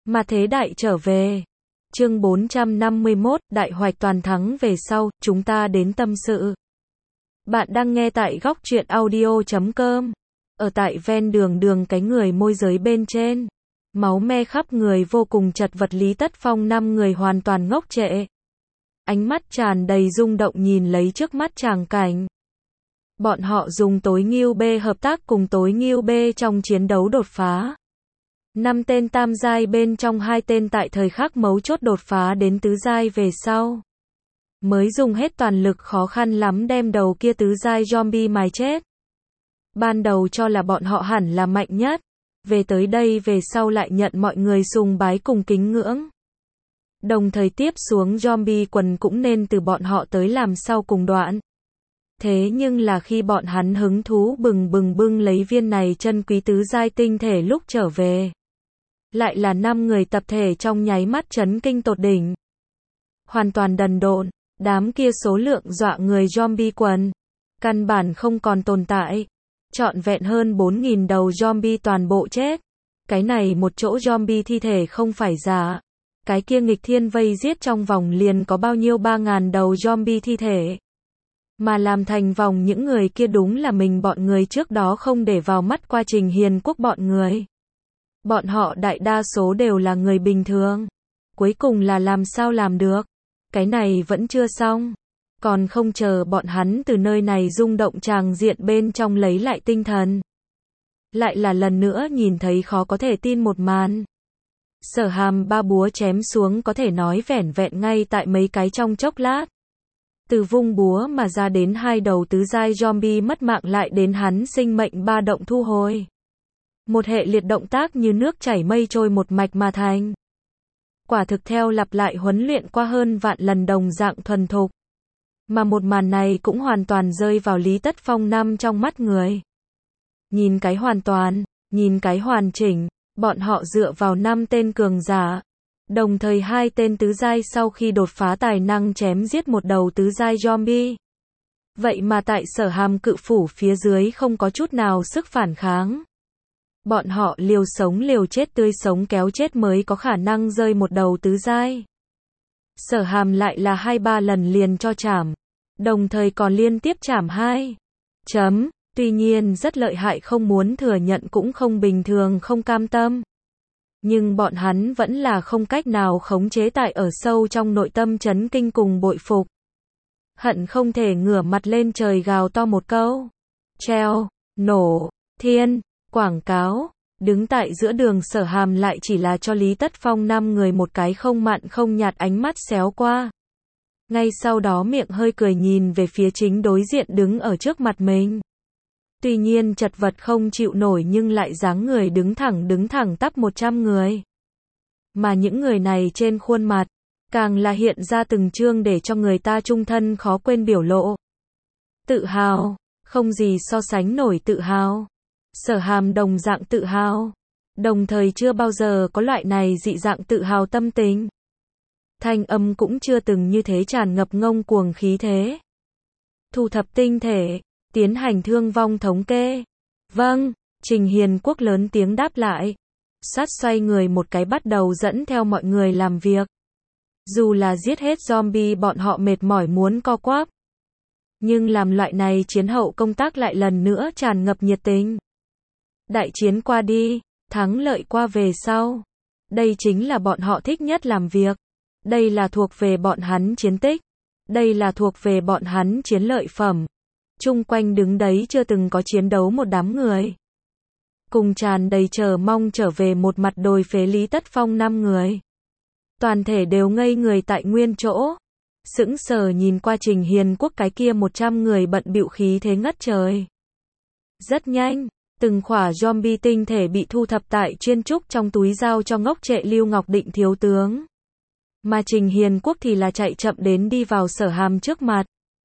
Mà thế đại trở về. Chương 451, Đại hoạch toàn thắng về sau, chúng ta đến tâm sự. Bạn đang nghe tại góc truyện audio.com. Ở tại ven đường cái người môi giới bên trên. Máu me khắp người vô cùng chật vật, Lý Tất Phong 5 người hoàn toàn ngốc trệ. Ánh mắt tràn đầy rung động nhìn lấy trước mắt tràng cảnh. Bọn họ dùng tối Ngưu B hợp tác cùng tối Ngưu B trong chiến đấu đột phá. 5 tên tam giai bên trong 2 tên tại thời khắc mấu chốt đột phá đến tứ giai về sau. Mới dùng hết toàn lực khó khăn lắm đem đầu kia tứ giai zombie mài chết. Ban đầu cho là bọn họ hẳn là mạnh nhất. Về tới đây về sau lại nhận mọi người sùng bái cùng kính ngưỡng. Đồng thời tiếp xuống zombie quần cũng nên từ bọn họ tới làm sau cùng đoạn. Thế nhưng là khi bọn hắn hứng thú bừng lấy viên này chân quý tứ giai tinh thể lúc trở về. Lại là 5 người tập thể trong nháy mắt chấn kinh tột đỉnh. Hoàn toàn đần độn, đám kia số lượng dọa người zombie quần. Căn bản không còn tồn tại. Trọn vẹn hơn 4.000 đầu zombie toàn bộ chết. Cái này một chỗ zombie thi thể không phải giả. Cái kia nghịch thiên vây giết trong vòng liền có bao nhiêu 3.000 đầu zombie thi thể. Mà làm thành vòng những người kia đúng là mình bọn người trước đó không để vào mắt qua Trình Hiền Quốc bọn người. Bọn họ đại đa số đều là người bình thường. Cuối cùng là làm sao làm được. Cái này vẫn chưa xong. Còn không chờ bọn hắn từ nơi này rung động tràng diện bên trong lấy lại tinh thần. Lại là lần nữa nhìn thấy khó có thể tin một màn. Sở Hàm ba búa chém xuống có thể nói vẻn vẹn ngay tại mấy cái trong chốc lát. Từ vung búa mà ra đến 2 đầu tứ giai zombie mất mạng lại đến hắn sinh mệnh ba động thu hồi. Một hệ liệt động tác như nước chảy mây trôi một mạch mà thành. Quả thực theo lặp lại huấn luyện qua hơn vạn lần đồng dạng thuần thục. Mà một màn này cũng hoàn toàn rơi vào Lý Tất Phong 5 trong mắt người. Nhìn cái hoàn toàn, nhìn cái hoàn chỉnh, bọn họ dựa vào 5 tên cường giả. Đồng thời 2 tên tứ giai sau khi đột phá tài năng chém giết một đầu tứ giai zombie. Vậy mà tại Sở Hàm cự phủ phía dưới không có chút nào sức phản kháng. Bọn họ liều sống liều chết tươi sống kéo chết mới có khả năng rơi một đầu tứ giai. Sở Hàm lại là 2-3 lần liền cho chảm. Đồng thời còn liên tiếp chảm 2. Tuy nhiên rất lợi hại, không muốn thừa nhận cũng không bình thường, không cam tâm. Nhưng bọn hắn vẫn là không cách nào khống chế tại ở sâu trong nội tâm chấn kinh cùng bội phục. Hận không thể ngửa mặt lên trời gào to một câu. Treo, nổ, thiên, quảng cáo. Đứng tại giữa đường Sở Hàm lại chỉ là cho Lý Tất Phong 5 người một cái không mặn không nhạt ánh mắt xéo qua. Ngay sau đó miệng hơi cười nhìn về phía chính đối diện đứng ở trước mặt mình. Tuy nhiên chật vật không chịu nổi nhưng lại dáng người đứng thẳng tắp 100 người. Mà những người này trên khuôn mặt, càng là hiện ra từng chương để cho người ta trung thân khó quên biểu lộ. Tự hào, không gì so sánh nổi tự hào. Sở Hàm đồng dạng tự hào. Đồng thời chưa bao giờ có loại này dị dạng tự hào tâm tình. Thanh âm cũng chưa từng như thế tràn ngập ngông cuồng khí thế. Thu thập tinh thể, tiến hành thương vong thống kê. Vâng, Trình Hiền Quốc lớn tiếng đáp lại. Sát xoay người một cái bắt đầu dẫn theo mọi người làm việc. Dù là giết hết zombie bọn họ mệt mỏi muốn co quắp. Nhưng làm loại này chiến hậu công tác lại lần nữa tràn ngập nhiệt tình. Đại chiến qua đi, thắng lợi qua về sau. Đây chính là bọn họ thích nhất làm việc. Đây là thuộc về bọn hắn chiến tích. Đây là thuộc về bọn hắn chiến lợi phẩm. Chung quanh đứng đấy chưa từng có chiến đấu một đám người. Cùng tràn đầy chờ mong trở về một mặt đồi phế Lý Tất Phong 5 người. Toàn thể đều ngây người tại nguyên chỗ. Sững sờ nhìn qua Trình Hiền Quốc cái kia 100 người bận bịu khí thế ngất trời. Rất nhanh, từng khỏa zombie tinh thể bị thu thập tại chuyên trúc trong túi giao cho ngốc trệ Lưu Ngọc Định thiếu tướng. Mà Trình Hiền Quốc thì là chạy chậm đến đi vào Sở Hàm trước mặt.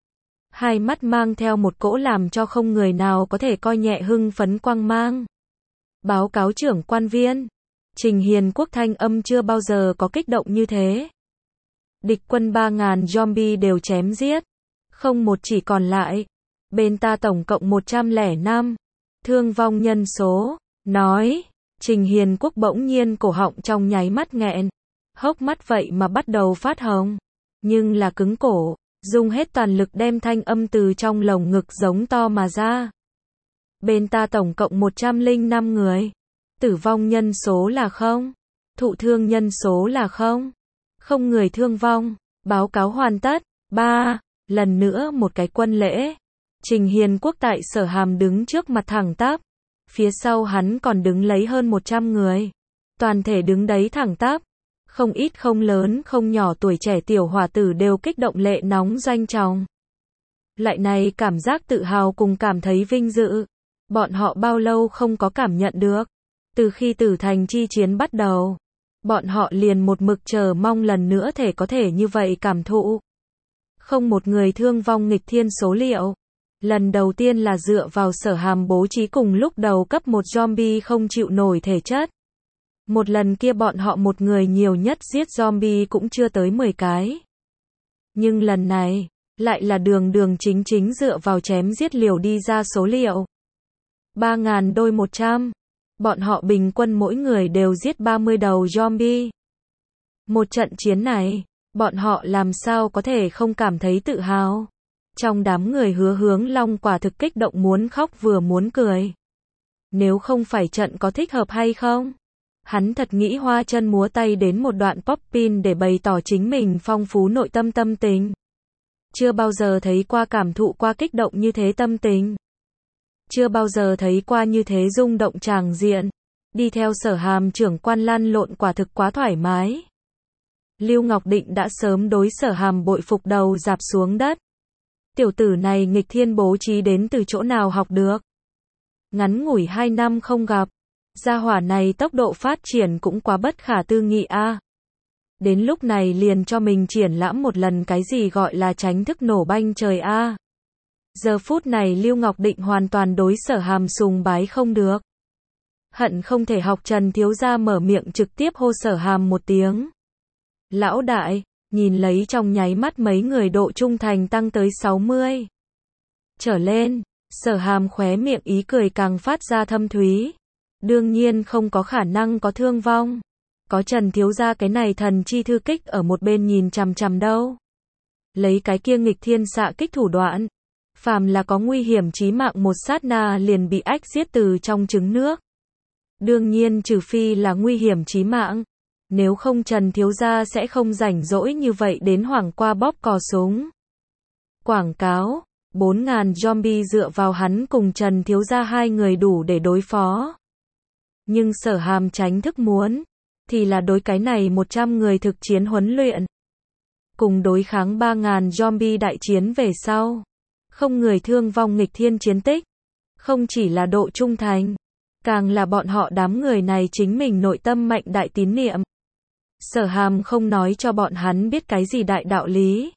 Hai mắt mang theo một cỗ làm cho không người nào có thể coi nhẹ hưng phấn quang mang. Báo cáo trưởng quan viên. Trình Hiền Quốc thanh âm chưa bao giờ có kích động như thế. Địch quân 3.000 zombie đều chém giết. Không một chỉ còn lại. Bên ta tổng cộng 105. Thương vong nhân số. Nói. Trình Hiền Quốc bỗng nhiên cổ họng trong nháy mắt nghẹn. Hốc mắt vậy mà bắt đầu phát hồng. Nhưng là cứng cổ, dùng hết toàn lực đem thanh âm từ trong lồng ngực giống to mà ra. Bên ta tổng cộng 105 người. Tử vong nhân số là 0. Thụ thương nhân số là 0. Không người thương vong. Báo cáo hoàn tất. 3. Lần nữa một cái quân lễ. Trình Hiền Quốc tại Sở Hàm đứng trước mặt thẳng tắp. Phía sau hắn còn đứng lấy hơn 100 người. Toàn thể đứng đấy thẳng tắp. Không ít không lớn không nhỏ tuổi trẻ tiểu hòa tử đều kích động lệ nóng doanh tròng. Lại này cảm giác tự hào cùng cảm thấy vinh dự. Bọn họ bao lâu không có cảm nhận được. Từ khi Tử Thành chi chiến bắt đầu. Bọn họ liền một mực chờ mong lần nữa có thể như vậy cảm thụ. Không một người thương vong nghịch thiên số liệu. Lần đầu tiên là dựa vào Sở Hàm bố trí cùng lúc đầu cấp một zombie không chịu nổi thể chất. Một lần kia bọn họ một người nhiều nhất giết zombie cũng chưa tới 10 cái. Nhưng lần này, lại là đường chính chính dựa vào chém giết liều đi ra số liệu. 3.000 đôi 100. Bọn họ bình quân mỗi người đều giết 30 đầu zombie. Một trận chiến này, bọn họ làm sao có thể không cảm thấy tự hào. Trong đám người Hứa Hướng Long quả thực kích động muốn khóc vừa muốn cười. Nếu không phải trận có thích hợp hay không? Hắn thật nghĩ hoa chân múa tay đến một đoạn pop-pin để bày tỏ chính mình phong phú nội tâm tâm tình. Chưa bao giờ thấy qua cảm thụ qua kích động như thế tâm tình. Chưa bao giờ thấy qua như thế rung động tràng diện. Đi theo Sở Hàm trưởng quan lăn lộn quả thực quá thoải mái. Lưu Ngọc Định đã sớm đối Sở Hàm bội phục đầu rạp xuống đất. Tiểu tử này nghịch thiên bố trí đến từ chỗ nào học được. Ngắn ngủi 2 năm không gặp. Gia hỏa này tốc độ phát triển cũng quá bất khả tư nghị a. Đến lúc này liền cho mình triển lãm một lần cái gì gọi là tránh thức nổ banh trời a. Giờ phút này Lưu Ngọc Định hoàn toàn đối Sở Hàm sùng bái không được. Hận không thể học Trần thiếu gia mở miệng trực tiếp hô Sở Hàm một tiếng. Lão đại, nhìn lấy trong nháy mắt mấy người độ trung thành tăng tới 60. Trở lên, Sở Hàm khóe miệng ý cười càng phát ra thâm thúy. Đương nhiên không có khả năng có thương vong. Có Trần thiếu gia cái này thần chi thư kích ở một bên nhìn chằm chằm đâu. Lấy cái kia nghịch thiên xạ kích thủ đoạn. Phàm là có nguy hiểm chí mạng một sát na liền bị ách giết từ trong trứng nước. Đương nhiên trừ phi là nguy hiểm chí mạng. Nếu không Trần thiếu gia sẽ không rảnh rỗi như vậy đến hoảng qua bóp cò súng. Quảng cáo, 4.000 zombie dựa vào hắn cùng Trần thiếu gia hai người đủ để đối phó. Nhưng Sở Hàm tránh thức muốn, thì là đối cái này 100 người thực chiến huấn luyện. Cùng đối kháng 3.000 zombie đại chiến về sau. Không người thương vong nghịch thiên chiến tích. Không chỉ là độ trung thành, càng là bọn họ đám người này chính mình nội tâm mạnh đại tín niệm. Sở Hàm không nói cho bọn hắn biết cái gì đại đạo lý.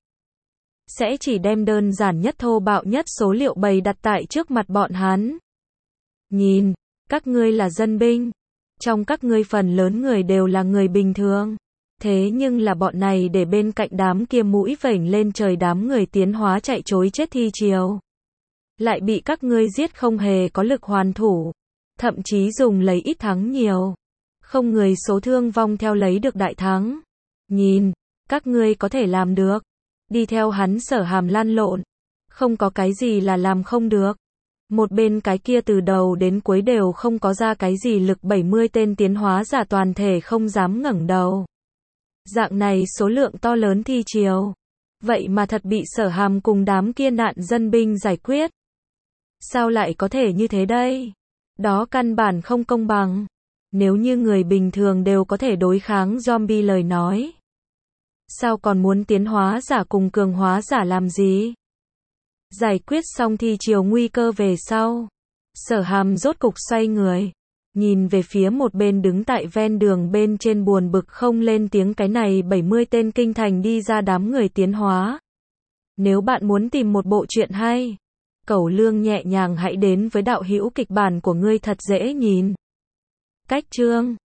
Sẽ chỉ đem đơn giản nhất thô bạo nhất số liệu bày đặt tại trước mặt bọn hắn. Nhìn, các ngươi là dân binh. Trong các ngươi phần lớn người đều là người bình thường. Thế nhưng là bọn này để bên cạnh đám kia mũi vểnh lên trời đám người tiến hóa chạy trối chết thi chiều. Lại bị các ngươi giết không hề có lực hoàn thủ. Thậm chí dùng lấy ít thắng nhiều. Không người số thương vong theo lấy được đại thắng. Nhìn, các ngươi có thể làm được. Đi theo hắn Sở Hàm lăn lộn. Không có cái gì là làm không được. Một bên cái kia từ đầu đến cuối đều không có ra cái gì lực 70 tên tiến hóa giả toàn thể không dám ngẩng đầu. Dạng này số lượng to lớn thi chiều. Vậy mà thật bị Sở Hàm cùng đám kia nạn dân binh giải quyết. Sao lại có thể như thế đây? Đó căn bản không công bằng. Nếu như người bình thường đều có thể đối kháng zombie lời nói. Sao còn muốn tiến hóa giả cùng cường hóa giả làm gì? Giải quyết xong thi chiều nguy cơ về sau. Sở Hàm rốt cục xoay người. Nhìn về phía một bên đứng tại ven đường bên trên buồn bực không lên tiếng cái này 70 tên kinh thành đi ra đám người tiến hóa. Nếu bạn muốn tìm một bộ truyện hay, Cẩu Lương nhẹ nhàng hãy đến với đạo hữu kịch bản của ngươi thật dễ nhìn. Cách chương